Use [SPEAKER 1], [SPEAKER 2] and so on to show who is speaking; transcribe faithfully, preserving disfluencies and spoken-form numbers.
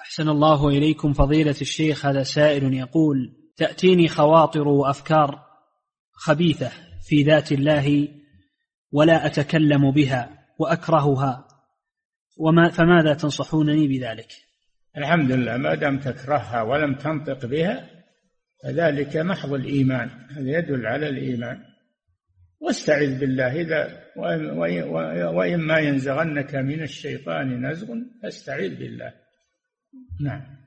[SPEAKER 1] أحسن الله إليكم فضيلة الشيخ. هذا سائل يقول: تأتيني خواطر وأفكار خبيثة في ذات الله ولا أتكلم بها وأكرهها، وما فماذا تنصحونني بذلك؟
[SPEAKER 2] الحمد لله، ما دام تكرهها ولم تنطق بها فذلك محض الإيمان، هذا يدل على الإيمان. واستعذ بالله، إذا وإما ينزغنك من الشيطان نزغ فاستعذ بالله. نعم.